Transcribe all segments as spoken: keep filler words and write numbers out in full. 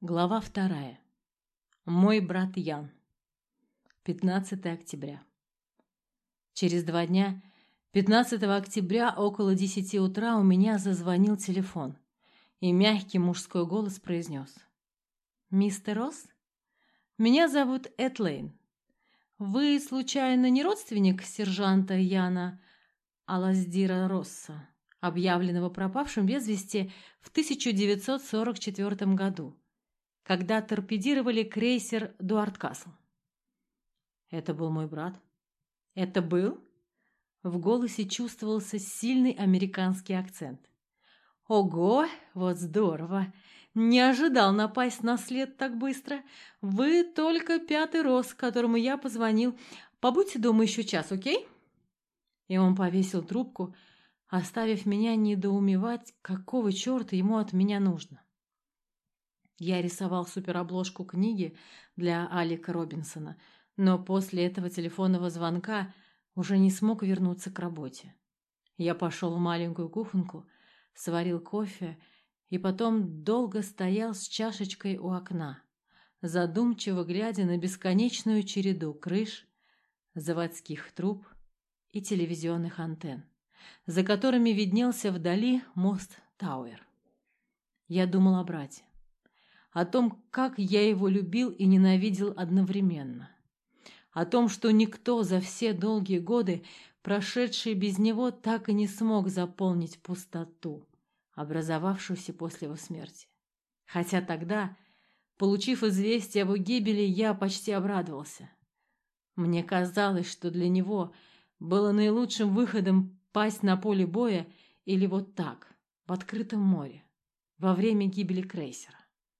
Глава вторая. Мой брат Ян. пятнадцатое октября. Через два дня, пятнадцатого октября, около десяти утра, у меня зазвонил телефон, и мягкий мужской голос произнес: «Мистер Росс, меня зовут Эд Лейн. Вы, случайно, не родственник сержанта Яна Аласдира Росса, объявленного пропавшим без вести в тысяча девятьсот сорок четвёртом году, когда торпедировали крейсер Дуарт-Касл?» Это был мой брат. Это был? В голосе чувствовался сильный американский акцент. Ого, вот здорово! Не ожидал напасть на след так быстро. Вы только пятый Росс, которому я позвонил. Побудьте дома еще час, окей? И он повесил трубку, оставив меня недоумевать, какого черта ему от меня нужно. Я рисовал суперобложку книги для Алика Робинсона, но после этого телефонного звонка уже не смог вернуться к работе. Я пошел в маленькую кухонку, сварил кофе и потом долго стоял с чашечкой у окна, задумчиво глядя на бесконечную череду крыш, заводских труб и телевизионных антенн, за которыми виднелся вдали мост Тауэр. Я думал о брате, о том, как я его любил и ненавидел одновременно, о том, что никто за все долгие годы, прошедшие без него, так и не смог заполнить пустоту, образовавшуюся после его смерти. Хотя тогда, получив известие об его гибели, я почти обрадовался. Мне казалось, что для него было наилучшим выходом пасть на поле боя или вот так, в открытом море, во время гибели крейсера.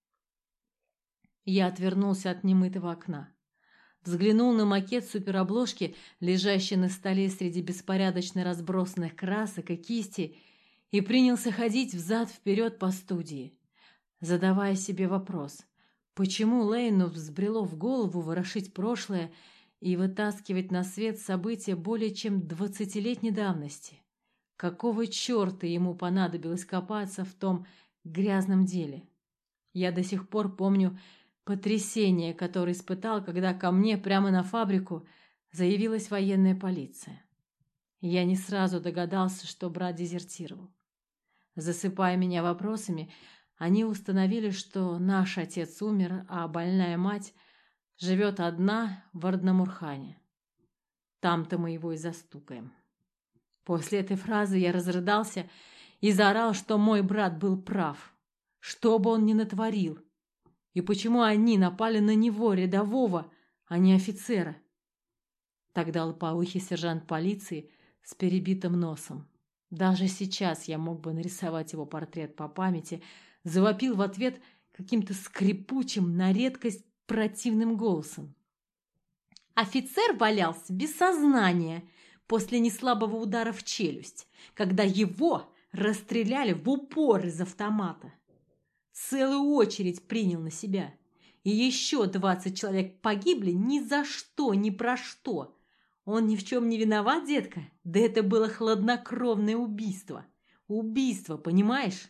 Я отвернулся от немытого окна, взглянул на макет суперобложки, лежащий на столе среди беспорядочно разбросанных красок и кистей, и принялся ходить взад-вперед по студии, задавая себе вопрос, почему Лейну взбрело в голову ворошить прошлое и вытаскивать на свет события более чем двадцатилетней давности. Какого черта ему понадобилось копаться в том грязном деле? Я до сих пор помню потрясение, которое испытал, когда ко мне прямо на фабрику заявилась военная полиция. Я не сразу догадался, что брат дезертировал. Засыпая меня вопросами, они установили, что наш отец умер, а больная мать живет одна в Арднамурхане. Там-то мы его и застукаем. После этой фразы я разрыдался и заорал, что мой брат был прав, что бы он ни натворил. И почему они напали на него, рядового, а не офицера? Тогда лопоухий сержант полиции с перебитым носом, даже сейчас я мог бы нарисовать его портрет по памяти, завопил в ответ каким-то скрипучим, на редкость противным голосом. Офицер валялся без сознания после неслабого удара в челюсть, когда его расстреляли в упор из автомата. Целую очередь принял на себя. И еще двадцать человек погибли ни за что, ни про что. Он ни в чем не виноват, детка? Да это было хладнокровное убийство. Убийство, понимаешь?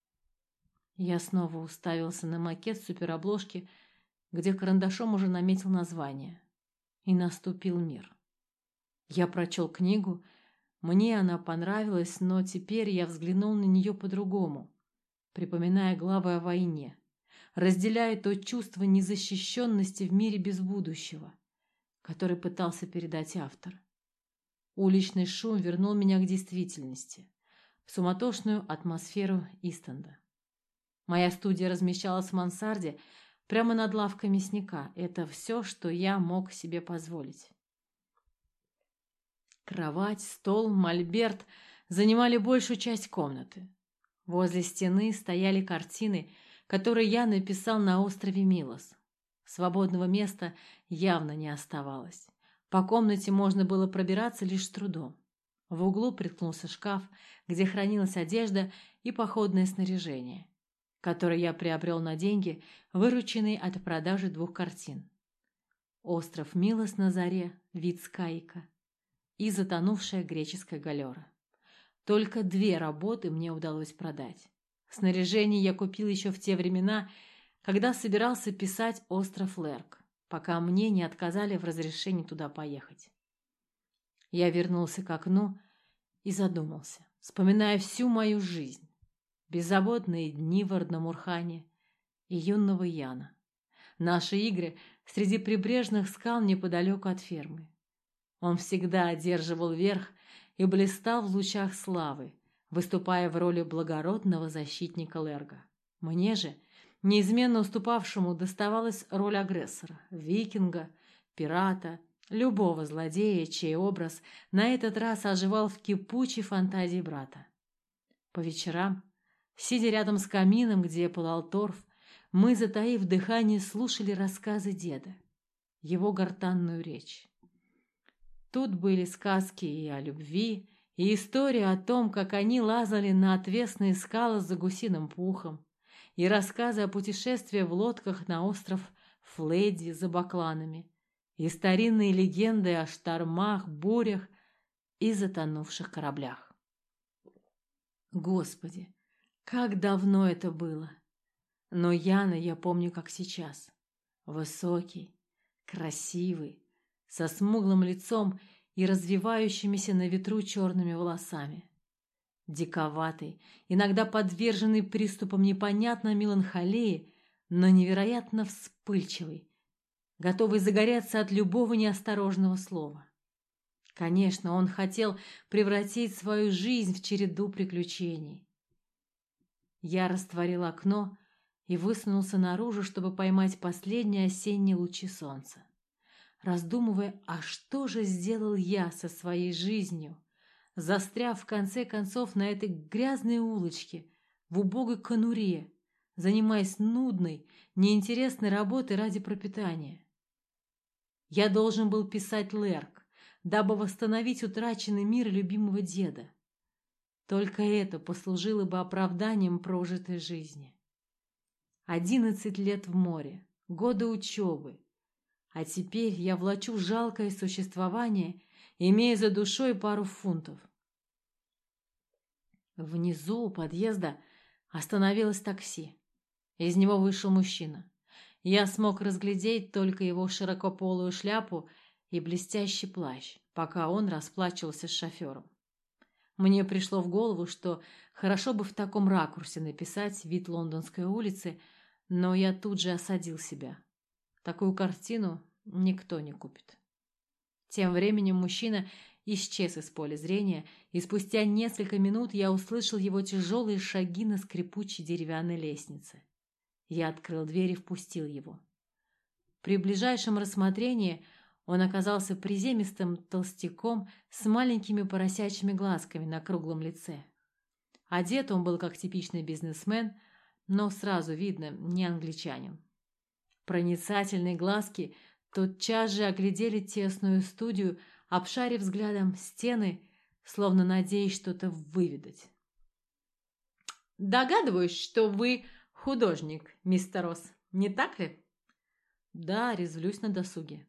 Я снова уставился на макет суперобложки, где карандашом уже наметил название. И наступил мир. Я прочел книгу. Мне она понравилась, но теперь я взглянул на нее по-другому, припоминая главы о войне, разделяя то чувство незащищенности в мире без будущего, который пытался передать автор. Уличный шум вернул меня к действительности, в суматошную атмосферу Истенда. Моя студия размещалась в мансарде, прямо над лавкой мясника. Это все, что я мог себе позволить. Кровать, стол, мольберт занимали большую часть комнаты. Возле стены стояли картины, которые я написал на острове Милос. Свободного места явно не оставалось. По комнате можно было пробираться лишь с трудом. В углу приткнулся шкаф, где хранилась одежда и походное снаряжение, которое я приобрел на деньги, вырученные от продажи двух картин: «Остров Милос на заре», «Вид с каика» и «Затонувшая греческая галера». Только две работы мне удалось продать. Снаряжение я купил еще в те времена, когда собирался писать «Остров Лерк», пока мне не отказали в разрешении туда поехать. Я вернулся к окну и задумался, вспоминая всю мою жизнь, беззаботные дни в Арднамурхане и юного Яна, наши игры среди прибрежных скал неподалеку от фермы. Он всегда одерживал верх и блистал в лучах славы, выступая в роли благородного защитника Лерга. Мне же, неизменно уступавшему, доставалась роль агрессора, викинга, пирата, любого злодея, чей образ на этот раз оживал в кипучей фантазии брата. По вечерам, сидя рядом с камином, где пылал торф, мы, затаив дыхание, слушали рассказы деда, его гортанную речь. Тут были сказки и о любви, и история о том, как они лазали на отвесные скалы за гусиным пухом, и рассказы о путешествии в лодках на остров Фледи за бакланами, и старинные легенды о штормах, бурях и затонувших кораблях. Господи, как давно это было! Но Яна я помню как сейчас. Высокий, красивый, со смуглым лицом и развивающимися на ветру черными волосами. Диковатый, иногда подверженный приступам непонятной меланхолии, но невероятно вспыльчивый, готовый загореться от любого неосторожного слова. Конечно, он хотел превратить свою жизнь в череду приключений. Я растворил окно и высунулся наружу, чтобы поймать последние осенние лучи солнца, раздумывая, а что же сделал я со своей жизнью, застряв в конце концов на этой грязной улочке, в убогой конуре, занимаясь нудной, неинтересной работой ради пропитания. Я должен был писать Лерк, дабы восстановить утраченный мир любимого деда. Только это послужило бы оправданием прожитой жизни. Одиннадцать лет в море, годы учебы, а теперь я влачу жалкое существование, имея за душой пару фунтов. Внизу у подъезда остановилось такси. Из него вышел мужчина. Я смог разглядеть только его широкополую шляпу и блестящий плащ, пока он расплачивался с шофером. Мне пришло в голову, что хорошо бы в таком ракурсе написать вид Лондонской улицы, но я тут же осадил себя. Такую картину никто не купит. Тем временем мужчина исчез из поля зрения, и спустя несколько минут я услышал его тяжелые шаги на скрипучей деревянной лестнице. Я открыл дверь и впустил его. При ближайшем рассмотрении он оказался приземистым толстяком с маленькими поросячьими глазками на круглом лице. Одет он был как типичный бизнесмен, но сразу видно, не англичанин. Проницательные глазки тотчас же оглядели тесную студию, обшарив взглядом стены, словно надеясь что-то выведать. «Догадываюсь, что вы художник, мистер Росс, не так ли?» «Да, резвлюсь на досуге».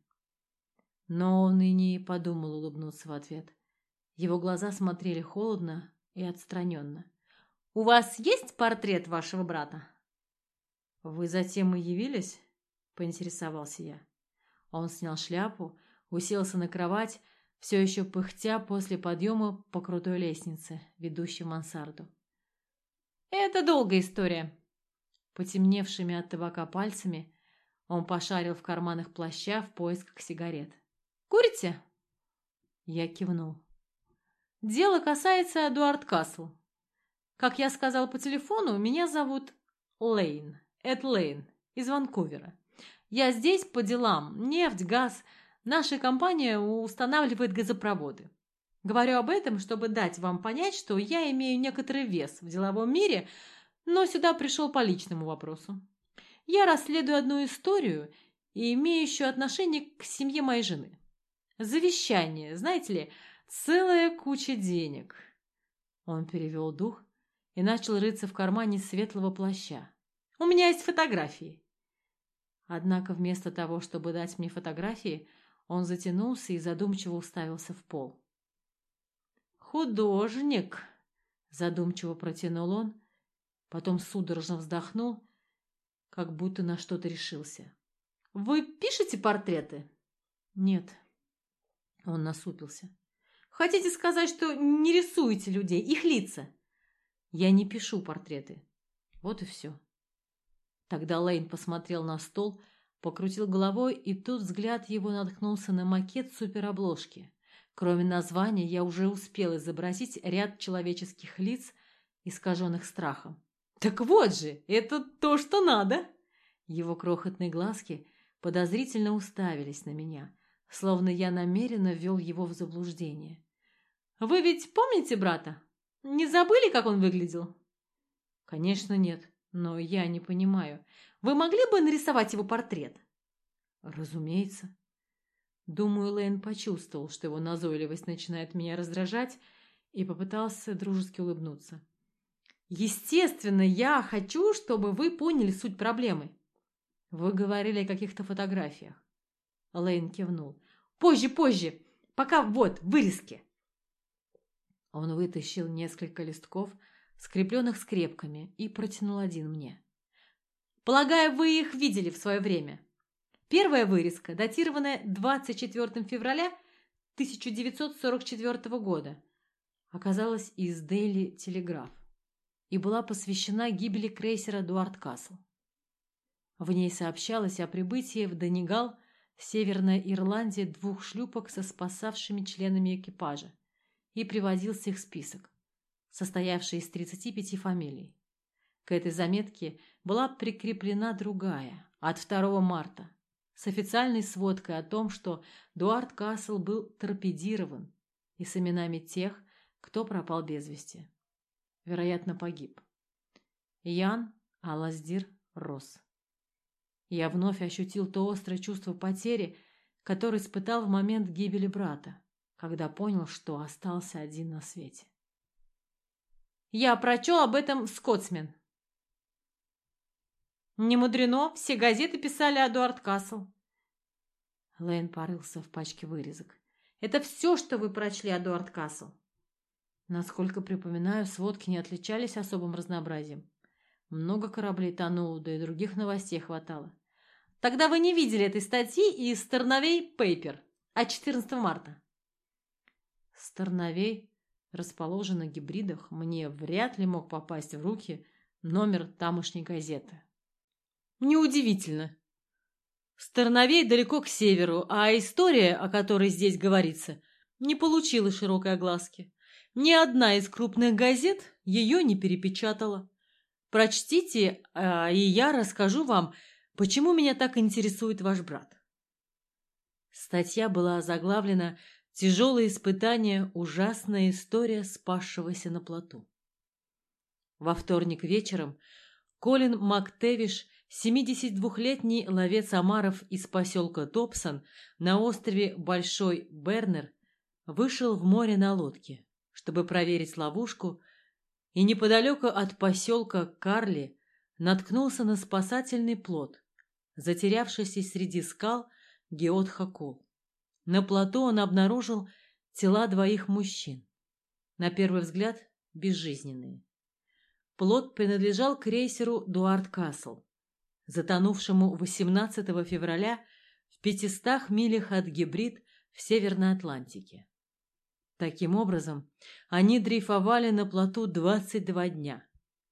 Но он и не подумал улыбнуться в ответ. Его глаза смотрели холодно и отстраненно. «У вас есть портрет вашего брата?» «Вы затем и явились?» — поинтересовался я. Он снял шляпу, уселся на кровать, все еще пыхтя после подъема по крутой лестнице, ведущей в мансарду. «Это долгая история». Потемневшими от табака пальцами он пошарил в карманах плаща в поисках сигарет. «Курите?» Я кивнул. «Дело касается Эдуард Касл. Как я сказал по телефону, меня зовут Лейн, Эд Лейн, из Ванкувера. Я здесь по делам, нефть, газ. Наша компания устанавливает газопроводы. Говорю об этом, чтобы дать вам понять, что я имею некоторый вес в деловом мире, но сюда пришел по личному вопросу. Я расследую одну историю, имеющую отношение к семье моей жены. Завещание, знаете ли, целая куча денег». Он перевел дух и начал рыться в кармане светлого плаща. «У меня есть фотографии». Однако вместо того, чтобы дать мне фотографии, он затянулся и задумчиво уставился в пол. «Художник», — задумчиво протянул он, потом судорожно вздохнул, как будто на что-то решился. «Вы пишете портреты?» «Нет». Он насупился. «Хотите сказать, что не рисуете людей, их лица?» «Я не пишу портреты. Вот и все». Тогда Лейн посмотрел на стол, покрутил головой, и тут взгляд его наткнулся на макет суперобложки. Кроме названия, я уже успел изобразить ряд человеческих лиц, искаженных страхом. «Так вот же, это то, что надо!» Его крохотные глазки подозрительно уставились на меня, словно я намеренно ввел его в заблуждение. «Вы ведь помните брата? Не забыли, как он выглядел?» «Конечно нет, но я не понимаю. Вы могли бы нарисовать его портрет?» «Разумеется». Думаю, Лейн почувствовал, что его назойливость начинает меня раздражать, и попытался дружески улыбнуться. «Естественно, я хочу, чтобы вы поняли суть проблемы». «Вы говорили о каких-то фотографиях». Лейн кивнул. «Позже, позже. Пока вот, вырезки». Он вытащил несколько листков, скрепленных скрепками, и протянул один мне. «Полагаю, вы их видели в свое время. Первая вырезка, датированная двадцать четвёртого февраля тысяча девятьсот сорок четвёртого года, оказалась из Дейли Телеграф и была посвящена гибели крейсера Дуарт Касл. В ней сообщалось о прибытии в Донегал, Северная Ирландия, двух шлюпок со спасавшими членами экипажа, и приводился их список, состоявший из тридцати пяти фамилий. К этой заметке была прикреплена другая, от второго марта, с официальной сводкой о том, что Дуарт Касл был торпедирован, и с именами тех, кто пропал без вести. Вероятно, погиб. Ян Алаздир Росс. Я вновь ощутил то острое чувство потери, которое испытал в момент гибели брата, когда понял, что остался один на свете. «Я прочел об этом «Скотсмен». «Не мудрено, все газеты писали о Дуарт Касл». Лейн порылся в пачке вырезок. «Это все, что вы прочли о Дуарт Касл?» Насколько припоминаю, сводки не отличались особым разнообразием. Много кораблей тонуло, да и других новостей хватало. Тогда вы не видели этой статьи из Старновей Пейпер от четырнадцатого марта. Старновей расположен на гибридах, мне вряд ли мог попасть в руки номер тамошней газеты. Неудивительно. Старновей далеко к северу, а история, о которой здесь говорится, не получила широкой огласки. Ни одна из крупных газет ее не перепечатала. Прочтите, а, и я расскажу вам, почему меня так интересует ваш брат. Статья была озаглавлена «Тяжелые испытания. Ужасная история спасшегося на плоту». Во вторник вечером Колин МакТэвиш, семидесятидвухлетний ловец омаров из поселка Топсон на острове Большой Бернер, вышел в море на лодке, чтобы проверить ловушку, и неподалеку от поселка Карли наткнулся на спасательный плот, затерявшийся среди скал Геотхакол. На плоту он обнаружил тела двоих мужчин, на первый взгляд безжизненные. Плот принадлежал крейсеру Дуарт Касл, затонувшему восемнадцатого февраля в пятистах милях от Гибрид в Северной Атлантике. Таким образом, они дрейфовали на плоту двадцать два дня.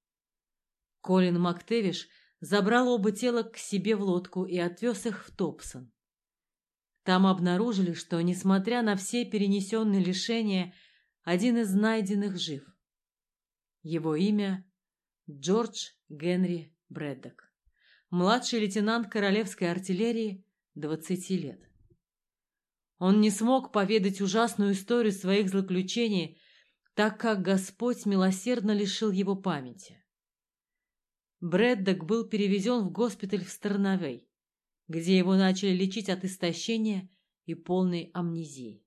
Колин МакТэвиш забрал оба тела к себе в лодку и отвез их в Топсон. Там обнаружили, что, несмотря на все перенесенные лишения, один из найденных жив. Его имя Джордж Генри Брэддок, младший лейтенант королевской артиллерии, двадцати лет. Он не смог поведать ужасную историю своих злоключений, так как Господь милосердно лишил его памяти. Брэддок был перевезен в госпиталь в Старновей, где его начали лечить от истощения и полной амнезии.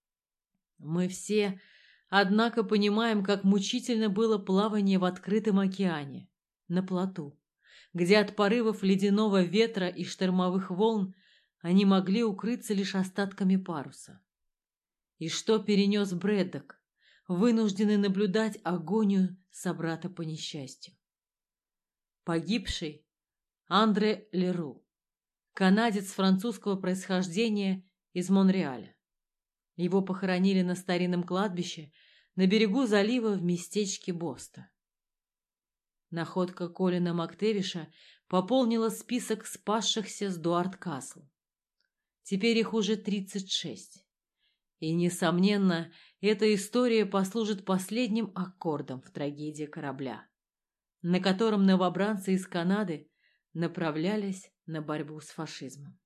Мы все, однако, понимаем, как мучительно было плавание в открытом океане, на плоту, где от порывов ледяного ветра и штормовых волн они могли укрыться лишь остатками паруса. И что перенес Брэддок, вынужденный наблюдать агонию собрата по несчастью? Погибший Андре Леру, канадец французского происхождения из Монреаля. Его похоронили на старинном кладбище на берегу залива в местечке Боста. Находка Колина Мактевиша пополнила список спасшихся с Дуарт-Касл. Теперь их уже тридцать шесть. И, несомненно, эта история послужит последним аккордом в трагедии корабля, на котором новобранцы из Канады направлялись на борьбу с фашизмом.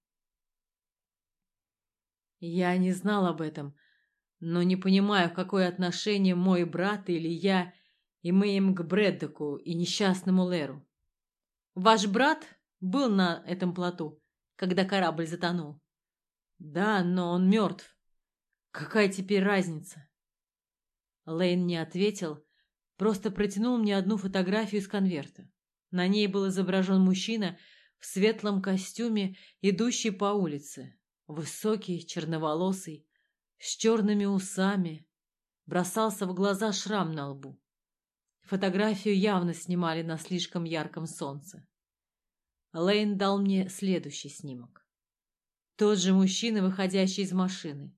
Я не знал об этом, но не понимаю, какое отношение мой брат или я имеем к Брэддоку и несчастному Леру. Ваш брат был на этом плоту, когда корабль затонул? Да, но он мертв. Какая теперь разница? Лейн не ответил, просто протянул мне одну фотографию из конверта. На ней был изображен мужчина в светлом костюме, идущий по улице. Высокий, черноволосый, с черными усами. Бросался в глаза шрам на лбу. Фотографию явно снимали на слишком ярком солнце. Лейн дал мне следующий снимок. Тот же мужчина, выходящий из машины.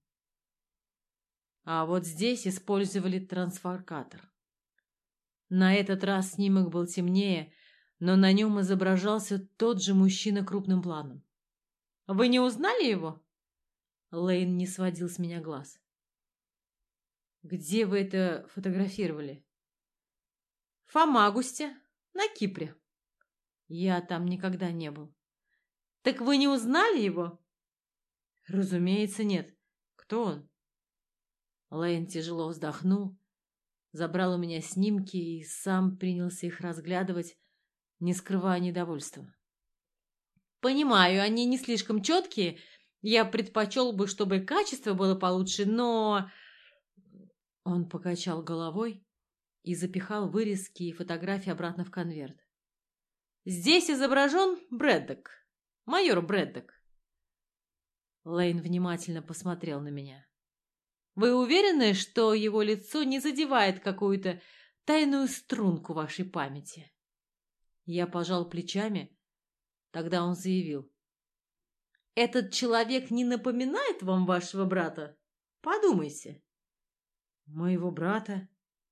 А вот здесь использовали трансфокатор. На этот раз снимок был темнее, но на нем изображался тот же мужчина крупным планом. «Вы не узнали его?» Лейн не сводил с меня глаз. «Где вы это фотографировали?» «В Фамагусте, на Кипре». «Я там никогда не был». «Так вы не узнали его?» «Разумеется, нет. Кто он?» Лейн тяжело вздохнул, забрал у меня снимки и сам принялся их разглядывать, не скрывая недовольства. «Понимаю, они не слишком четкие. Я предпочел бы, чтобы качество было получше, но...» Он покачал головой и запихал вырезки и фотографии обратно в конверт. «Здесь изображен Брэддок, майор Брэддок». Лейн внимательно посмотрел на меня. «Вы уверены, что его лицо не задевает какую-то тайную струнку вашей памяти?» Я пожал плечами. Тогда он заявил. «Этот человек не напоминает вам вашего брата? Подумайте». «Моего брата?»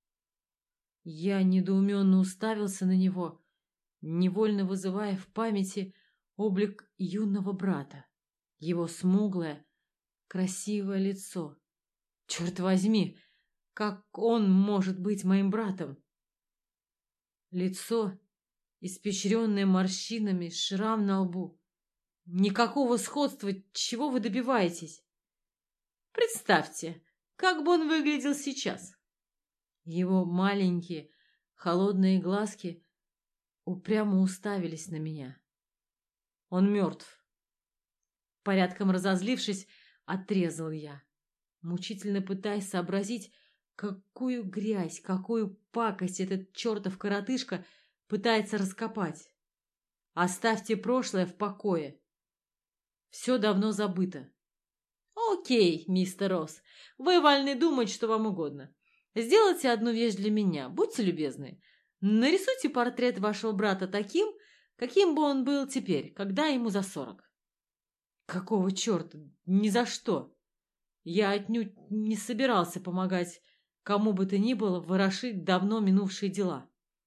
Я недоуменно уставился на него, невольно вызывая в памяти облик юного брата, его смуглое, красивое лицо. Черт возьми, как он может быть моим братом? Лицо, испещренное морщинами, шрам на лбу. Никакого сходства, чего вы добиваетесь? Представьте, как бы он выглядел сейчас. Его маленькие, холодные глазки упрямо уставились на меня. Он мертв. Порядком разозлившись, отрезал я, мучительно пытаясь сообразить, какую грязь, какую пакость этот чертов коротышка пытается раскопать. Оставьте прошлое в покое. Все давно забыто. Окей, мистер Росс, вы вольны думать, что вам угодно. Сделайте одну вещь для меня, будьте любезны. Нарисуйте портрет вашего брата таким, каким бы он был теперь, когда ему за сорок. Какого черта? Ни за что. Я отнюдь не собирался помогать кому бы то ни было ворошить давно минувшие дела.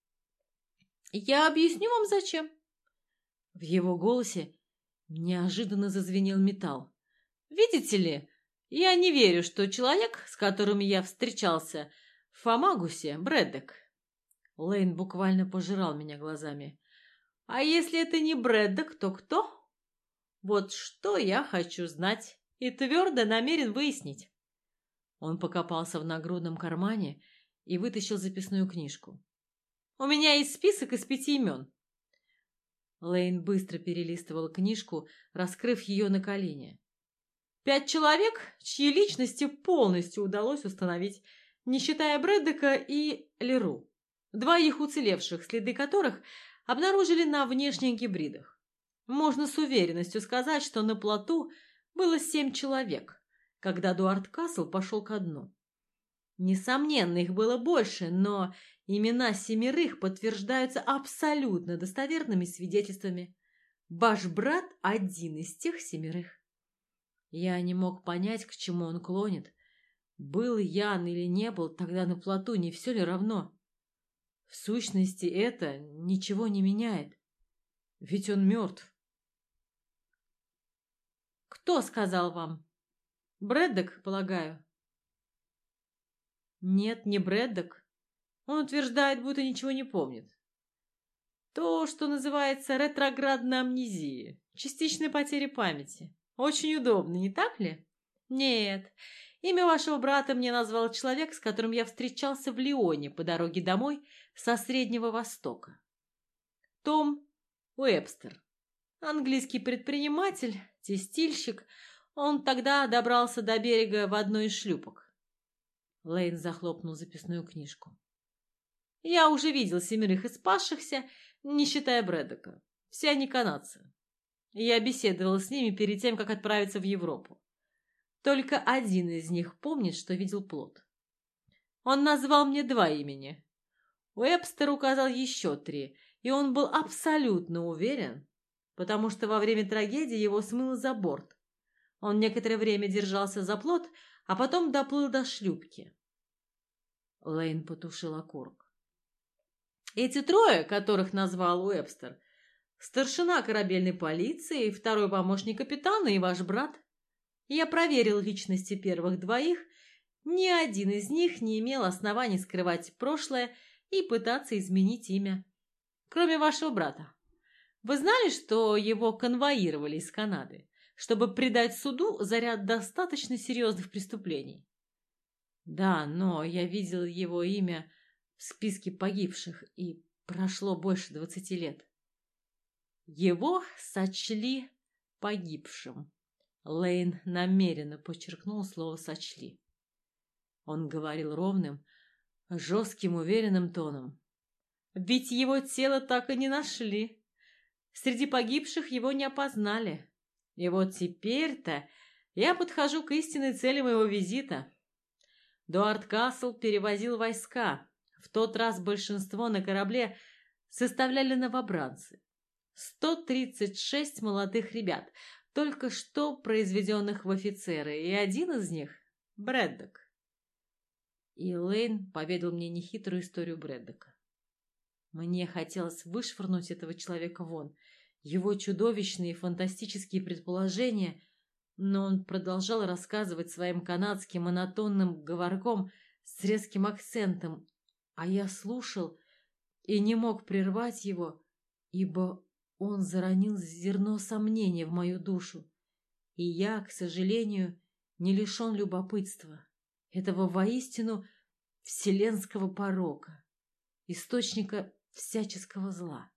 Я объясню вам, зачем. В его голосе неожиданно зазвенел металл. Видите ли, я не верю, что человек, с которым я встречался в Фамагусе, Брэддок. Лейн буквально пожирал меня глазами. А если это не Брэддок, то кто? Вот что я хочу знать и твердо намерен выяснить. Он покопался в нагрудном кармане и вытащил записную книжку. У меня есть список из пяти имен. Лейн быстро перелистывал книжку, раскрыв ее на колени. Пять человек, чьи личности полностью удалось установить, не считая Брэддока и Леру, двоих уцелевших, следы которых обнаружили на внешних гибридах. Можно с уверенностью сказать, что на плоту было семь человек, когда Дуарт-Касл пошел ко дну. Несомненно, их было больше, но имена семерых подтверждаются абсолютно достоверными свидетельствами. Ваш брат один из тех семерых. Я не мог понять, к чему он клонит. Был Ян или не был тогда на плоту, не все ли равно? В сущности, это ничего не меняет. Ведь он мертв. Кто сказал вам? Брэддок, полагаю? Нет, не Брэддок. Он утверждает, будто ничего не помнит. То, что называется ретроградной амнезией, частичной потерей памяти. Очень удобно, не так ли? Нет, имя вашего брата мне назвал человек, с которым я встречался в Лионе по дороге домой со Среднего Востока. Том Уэбстер. Английский предприниматель, текстильщик. Он тогда добрался до берега в одной из шлюпок. Лейн захлопнул записную книжку. Я уже видел семерых из спасшихся, не считая Брэддока. Все они канадцы. Я беседовал с ними перед тем, как отправиться в Европу. Только один из них помнит, что видел плот. Он назвал мне два имени. Уэбстер указал еще три, и он был абсолютно уверен, потому что во время трагедии его смыло за борт. Он некоторое время держался за плот, а потом доплыл до шлюпки. Лейн потушил окурок. Эти трое, которых назвал Уэбстер, старшина корабельной полиции, второй помощник капитана и ваш брат. Я проверил личности первых двоих, ни один из них не имел оснований скрывать прошлое и пытаться изменить имя. Кроме вашего брата. Вы знали, что его конвоировали из Канады, чтобы предать суду за ряд достаточно серьезных преступлений? Да, но я видел его имя в списке погибших, и прошло больше двадцати лет. Его сочли погибшим. Лейн намеренно подчеркнул слово «сочли». Он говорил ровным, жестким, уверенным тоном. Ведь его тело так и не нашли. Среди погибших его не опознали. И вот теперь-то я подхожу к истинной цели моего визита. Дуарт Касл перевозил войска. В тот раз большинство на корабле составляли новобранцы. сто тридцать шесть молодых ребят, только что произведенных в офицеры, и один из них — Брэддок. И Лейн поведал мне нехитрую историю Брэддока. Мне хотелось вышвырнуть этого человека вон, его чудовищные фантастические предположения, но он продолжал рассказывать своим канадским монотонным говорком с резким акцентом, а я слушал и не мог прервать его, ибо он заронил зерно сомнения в мою душу, и я, к сожалению, не лишен любопытства, этого воистину вселенского порока, источника всяческого зла.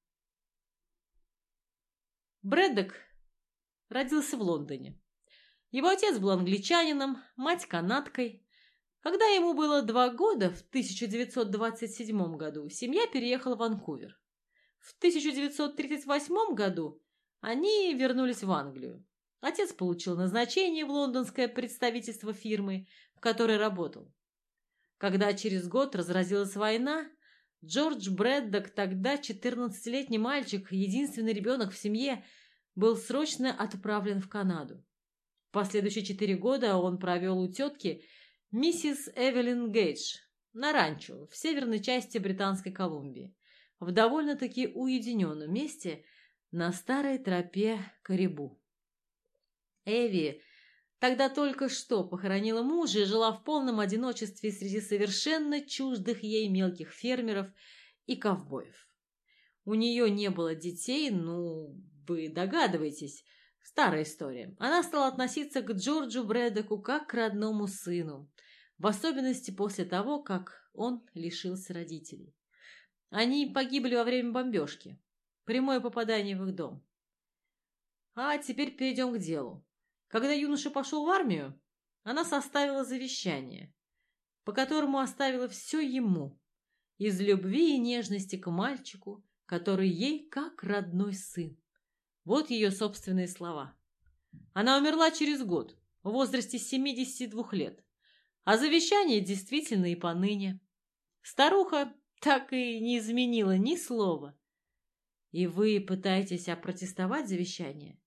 Брэддок родился в Лондоне. Его отец был англичанином, мать канадкой. Когда ему было два года, в тысяча девятьсот двадцать седьмом году, семья переехала в Ванкувер. В тысяча девятьсот тридцать восьмом году они вернулись в Англию. Отец получил назначение в лондонское представительство фирмы, в которой работал. Когда через год разразилась война, Джордж Брэддок, тогда четырнадцатилетний мальчик, единственный ребенок в семье, был срочно отправлен в Канаду. Последующие четыре года он провел у тетки миссис Эвелин Гейдж на ранчо в северной части Британской Колумбии, в довольно-таки уединенном месте на старой тропе Карибу. Эви тогда только что похоронила мужа и жила в полном одиночестве среди совершенно чуждых ей мелких фермеров и ковбоев. У нее не было детей, ну, вы догадываетесь, старая история. Она стала относиться к Джорджу Брэддоку как к родному сыну, в особенности после того, как он лишился родителей. Они погибли во время бомбежки. Прямое попадание в их дом. А теперь перейдем к делу. Когда юноша пошел в армию, она составила завещание, по которому оставила все ему, из любви и нежности к мальчику, который ей как родной сын. Вот ее собственные слова. Она умерла через год, в возрасте семидесяти двух лет, а завещание действительно и поныне. Старуха так и не изменила ни слова. И вы пытаетесь опротестовать завещание?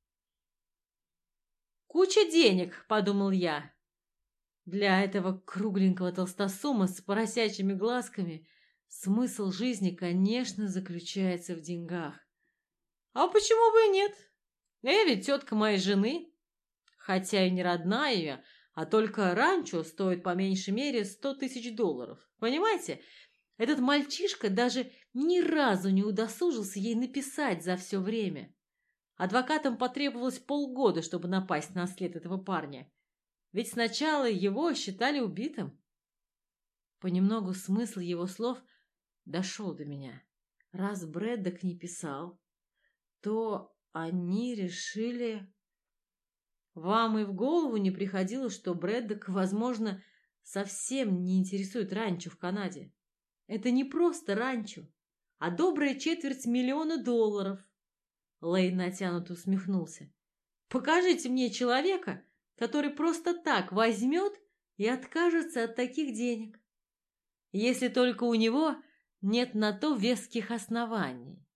«Куча денег», — подумал я. Для этого кругленького толстосума с поросячьими глазками смысл жизни, конечно, заключается в деньгах. А почему бы и нет? Я ведь тетка моей жены, хотя и не родная ее, а только ранчо стоит по меньшей мере сто тысяч долларов. Понимаете, этот мальчишка даже ни разу не удосужился ей написать за все время. Адвокатам потребовалось полгода, чтобы напасть на след этого парня. Ведь сначала его считали убитым. Понемногу смысл его слов дошел до меня. Раз Брэддок не писал, то они решили... Вам и в голову не приходило, что Брэддок, возможно, совсем не интересует ранчо в Канаде? Это не просто ранчо, а добрая четверть миллиона долларов. Лейн натянуто усмехнулся. Покажите мне человека, который просто так возьмет и откажется от таких денег, если только у него нет на то веских оснований.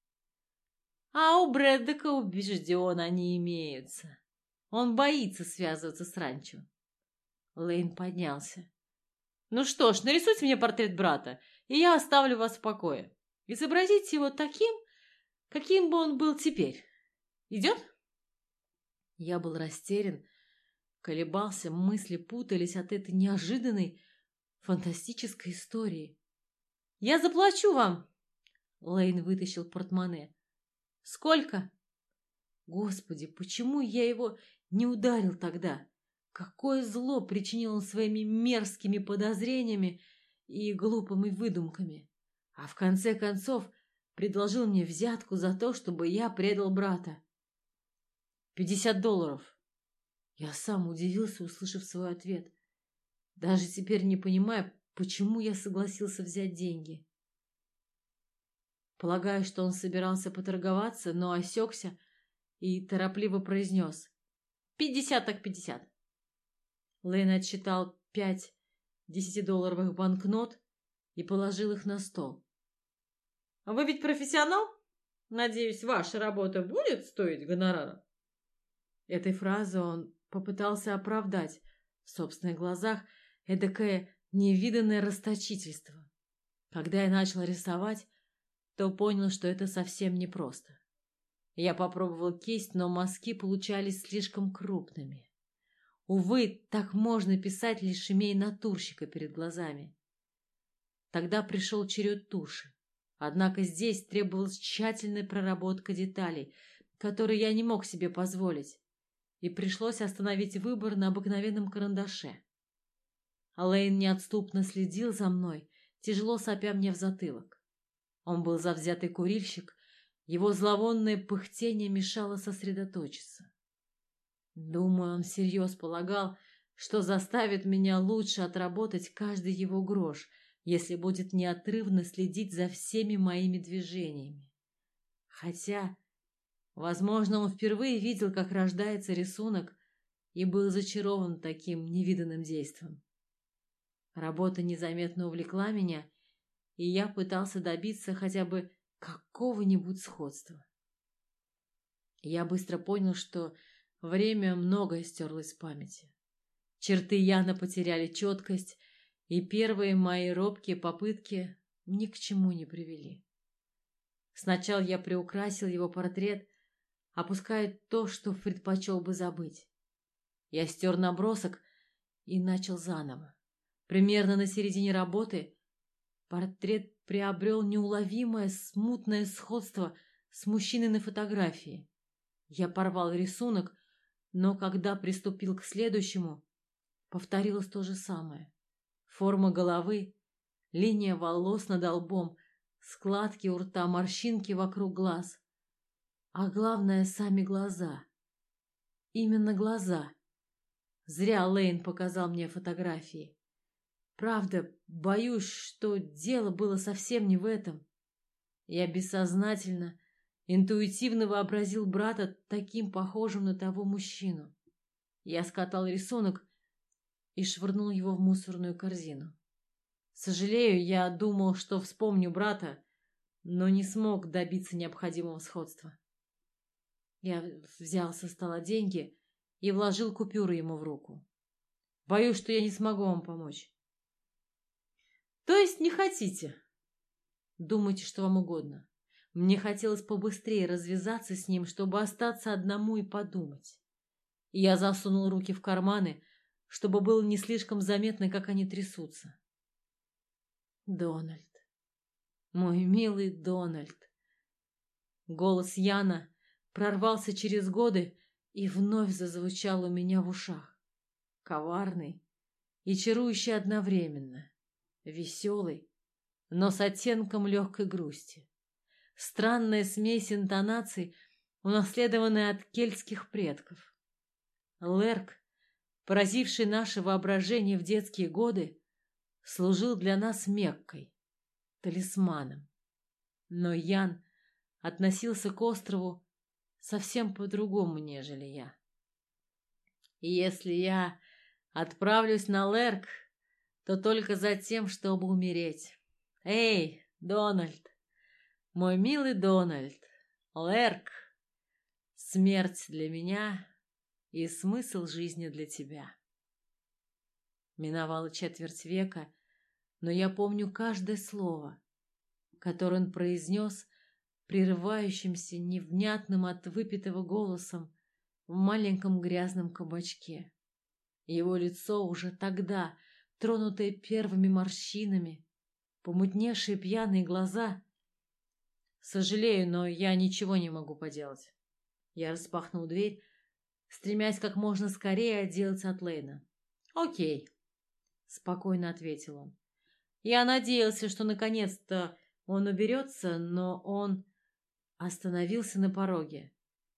А у Брэддока, убежден, они имеются. Он боится связываться с ранчо. Лейн поднялся. Ну что ж, нарисуйте мне портрет брата, и я оставлю вас в покое. Изобразите его таким, каким бы он был теперь. Идет? Я был растерян, колебался, мысли путались от этой неожиданной, фантастической истории. «Я заплачу вам!» Лейн вытащил портмоне. «Сколько?» Господи, почему я его не ударил тогда? Какое зло причинил он своими мерзкими подозрениями и глупыми выдумками? А в конце концов предложил мне взятку за то, чтобы я предал брата. «Пятьдесят долларов!» Я сам удивился, услышав свой ответ. Даже теперь не понимаю, почему я согласился взять деньги. Полагаю, что он собирался поторговаться, но осекся и торопливо произнес: «Пятьдесят так пятьдесят». Лейн отсчитал пять десятидолларовых банкнот и положил их на стол. «А вы ведь профессионал? Надеюсь, ваша работа будет стоить гонорара?» Этой фразой он попытался оправдать в собственных глазах эдакое невиданное расточительство. Когда я начал рисовать, то понял, что это совсем непросто. Я попробовал кисть, но мазки получались слишком крупными. Увы, так можно писать, лишь имея натурщика перед глазами. Тогда пришел черед туши. Однако здесь требовалась тщательная проработка деталей, которые я не мог себе позволить, и пришлось остановить выбор на обыкновенном карандаше. Лейн неотступно следил за мной, тяжело сопя мне в затылок. Он был завзятый курильщик, его зловонное пыхтение мешало сосредоточиться. Думаю, он всерьез полагал, что заставит меня лучше отработать каждый его грош, если будет неотрывно следить за всеми моими движениями. Хотя, возможно, он впервые видел, как рождается рисунок, и был зачарован таким невиданным действом. Работа незаметно увлекла меня, и я пытался добиться хотя бы какого-нибудь сходства. Я быстро понял, что время многое стерло из памяти. Черты Яна потеряли четкость, и первые мои робкие попытки ни к чему не привели. Сначала я приукрасил его портрет, опуская то, что предпочел бы забыть. Я стер набросок и начал заново. Примерно на середине работы портрет приобрел неуловимое смутное сходство с мужчиной на фотографии. Я порвал рисунок, но когда приступил к следующему, повторилось то же самое. Форма головы, линия волос над лбом, складки у рта, морщинки вокруг глаз. А главное, сами глаза. Именно глаза. Зря Лейн показал мне фотографии. Правда, боюсь, что дело было совсем не в этом. Я бессознательно, интуитивно вообразил брата таким похожим на того мужчину. Я скатал рисунок и швырнул его в мусорную корзину. Сожалею, я думал, что вспомню брата, но не смог добиться необходимого сходства. Я взял со стола деньги и вложил купюры ему в руку. Боюсь, что я не смогу вам помочь. То есть не хотите? Думайте, что вам угодно. Мне хотелось побыстрее развязаться с ним, чтобы остаться одному и подумать. И я засунул руки в карманы, чтобы было не слишком заметно, как они трясутся. Дональд. Мой милый Дональд. Голос Яна прорвался через годы и вновь зазвучал у меня в ушах. Коварный и чарующий одновременно. Веселый, но с оттенком легкой грусти. Странная смесь интонаций, унаследованная от кельтских предков. Лерк, поразивший наше воображение в детские годы, служил для нас Меккой, талисманом. Но Ян относился к острову совсем по-другому, нежели я. И если я отправлюсь на Лерк, то только за тем, чтобы умереть. Эй, Дональд, мой милый Дональд, Лерк, смерть для меня и смысл жизни для тебя. Миновала четверть века, но я помню каждое слово, которое он произнес прерывающимся, невнятным от выпитого голосом в маленьком грязном кабачке. Его лицо уже тогда, тронутое первыми морщинами, помутневшие пьяные глаза. Сожалею, но я ничего не могу поделать. Я распахнул дверь, стремясь как можно скорее отделаться от Лейна. «Окей», — спокойно ответил он. Я надеялся, что наконец-то он уберется, но он остановился на пороге.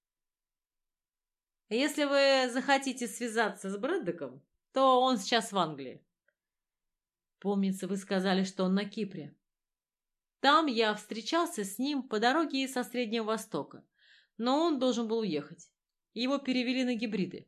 «Если вы захотите связаться с Брэддоком, то он сейчас в Англии. Помнится, вы сказали, что он на Кипре. Там я встречался с ним по дороге со Среднего Востока, но он должен был уехать. Его перевели на гибриды».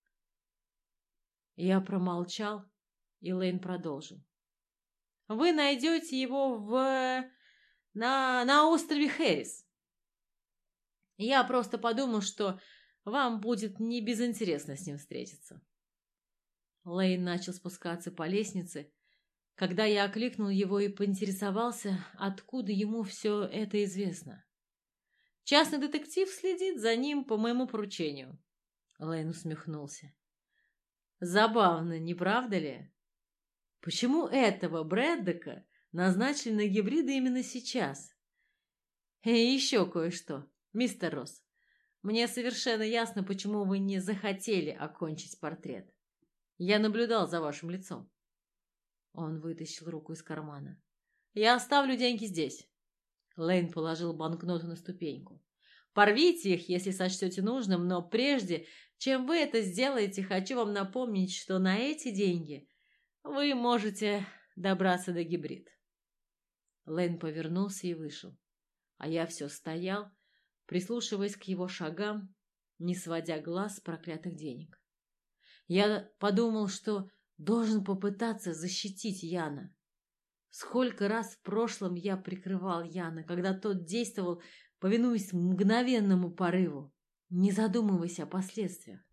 Я промолчал, и Лейн продолжил. «Вы найдете его в... на, на острове Хэрис. Я просто подумал, что вам будет не безинтересно с ним встретиться». Лейн начал спускаться по лестнице, когда я окликнул его и поинтересовался, откуда ему все это известно. «Частный детектив следит за ним по моему поручению». Лейн усмехнулся. «Забавно, не правда ли? Почему этого Брэддока назначили на гибриды именно сейчас? И еще кое-что, мистер Росс. Мне совершенно ясно, почему вы не захотели окончить портрет. Я наблюдал за вашим лицом». Он вытащил руку из кармана. «Я оставлю деньги здесь». Лейн положил банкноту на ступеньку. «Порвите их, если сочтете нужным, но прежде, чем вы это сделаете, хочу вам напомнить, что на эти деньги вы можете добраться до гибрид». Лейн повернулся и вышел, а я все стоял, прислушиваясь к его шагам, не сводя глаз с проклятых денег. Я подумал, что должен попытаться защитить Яна. Сколько раз в прошлом я прикрывал Яна, когда тот действовал, повинуясь мгновенному порыву, не задумываясь о последствиях.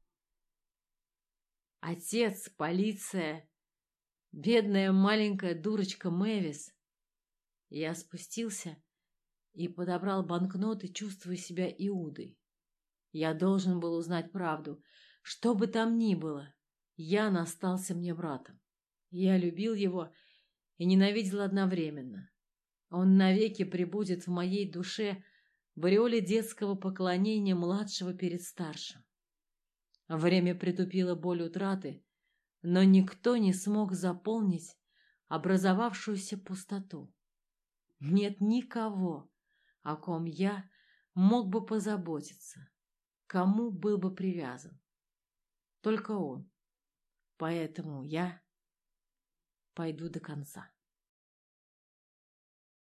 Отец, полиция, бедная маленькая дурочка Мэвис. Я спустился и подобрал банкноты, чувствуя себя Иудой. Я должен был узнать правду. Что бы там ни было, Ян остался мне братом. Я любил его и ненавидел одновременно. Он навеки пребудет в моей душе в ореоле детского поклонения младшего перед старшим. Время притупило боль утраты, но никто не смог заполнить образовавшуюся пустоту. Нет никого, о ком я мог бы позаботиться, кому был бы привязан. Только он. Поэтому я пойду до конца.